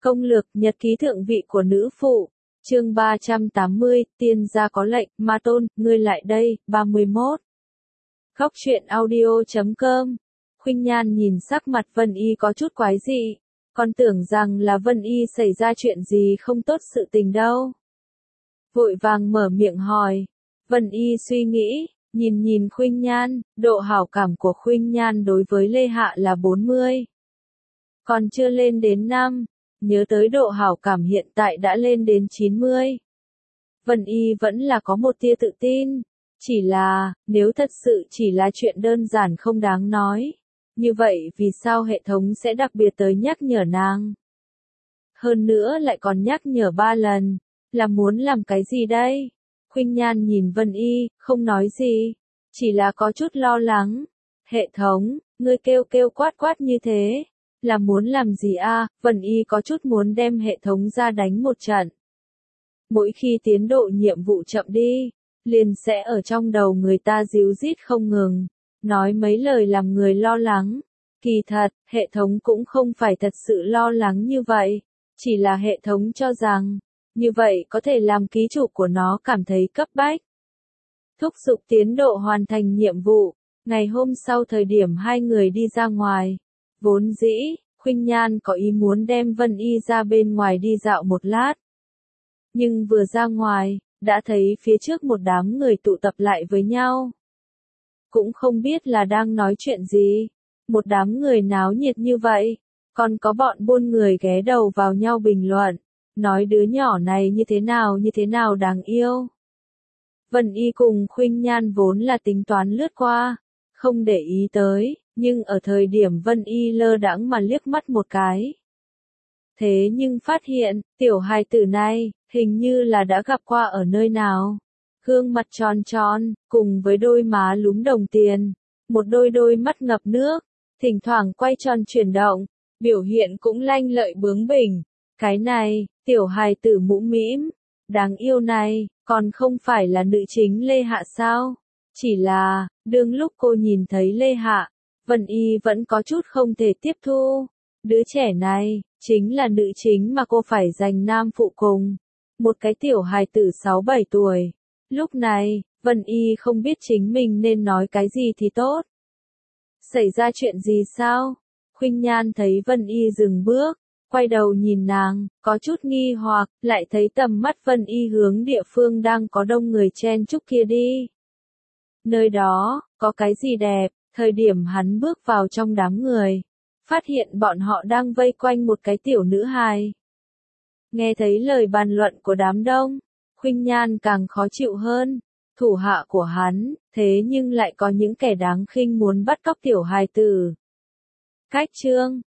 Công lược nhật ký thượng vị của nữ phụ. Chương 380, tiên gia có lệnh, Ma Tôn, ngươi lại đây, 31. Góc truyện audio.com. Khuynh Nhan nhìn sắc mặt Vân Y có chút quái dị, còn tưởng rằng là Vân Y xảy ra chuyện gì không tốt sự tình đâu. Vội vàng mở miệng hỏi. Vân Y suy nghĩ, nhìn Khuynh Nhan, độ hảo cảm của Khuynh Nhan đối với Lê Hạ là 40. Còn chưa lên đến 5, nhớ tới độ hảo cảm hiện tại đã lên đến 90. Vân Y vẫn là có một tia tự tin, chỉ là, nếu thật sự chỉ là chuyện đơn giản không đáng nói, như vậy vì sao hệ thống sẽ đặc biệt tới nhắc nhở nàng? Hơn nữa lại còn nhắc nhở 3 lần, là muốn làm cái gì đây? Khuynh Nhan nhìn Vân Y, không nói gì, chỉ là có chút lo lắng. Hệ thống, ngươi kêu quát như thế, là muốn làm gì a? Vân Y có chút muốn đem hệ thống ra đánh một trận. Mỗi khi tiến độ nhiệm vụ chậm đi, liền sẽ ở trong đầu người ta ríu rít không ngừng, nói mấy lời làm người lo lắng. Kỳ thật, hệ thống cũng không phải thật sự lo lắng như vậy, chỉ là hệ thống cho rằng, như vậy có thể làm ký chủ của nó cảm thấy cấp bách. Thúc giục tiến độ hoàn thành nhiệm vụ. Ngày hôm sau thời điểm hai người đi ra ngoài, vốn dĩ, Khuynh Nhan có ý muốn đem Vân Y ra bên ngoài đi dạo một lát. Nhưng vừa ra ngoài, đã thấy phía trước một đám người tụ tập lại với nhau. Cũng không biết là đang nói chuyện gì, một đám người náo nhiệt như vậy, còn có bọn buôn người ghé đầu vào nhau bình luận, nói đứa nhỏ này như thế nào đáng yêu. Vân Y cùng Khuynh Nhan vốn là tính toán lướt qua, không để ý tới, nhưng ở thời điểm Vân Y lơ đãng mà liếc mắt một cái. Thế nhưng phát hiện, tiểu hài tử này, hình như là đã gặp qua ở nơi nào. Gương mặt tròn tròn, cùng với đôi má lúm đồng tiền, một đôi mắt ngập nước, thỉnh thoảng quay tròn chuyển động, biểu hiện cũng lanh lợi bướng bỉnh. Cái này, tiểu hài tử mũm mĩm, đáng yêu này, còn không phải là nữ chính Lê Hạ sao? Chỉ là, đương lúc cô nhìn thấy Lê Hạ, Vân Y vẫn có chút không thể tiếp thu. Đứa trẻ này, chính là nữ chính mà cô phải giành nam phụ cùng. Một cái tiểu hài tử 6-7 tuổi. Lúc này, Vân Y không biết chính mình nên nói cái gì thì tốt. Xảy ra chuyện gì sao? Khuynh Nhan thấy Vân Y dừng bước, quay đầu nhìn nàng, có chút nghi hoặc, lại thấy tầm mắt Vân Y hướng địa phương đang có đông người chen chúc kia đi. Nơi đó, có cái gì đẹp? Thời điểm hắn bước vào trong đám người, phát hiện bọn họ đang vây quanh một cái tiểu nữ hài. Nghe thấy lời bàn luận của đám đông, Khuynh Nhan càng khó chịu hơn. Thủ hạ của hắn, thế nhưng lại có những kẻ đáng khinh muốn bắt cóc tiểu hài tử. Cách chương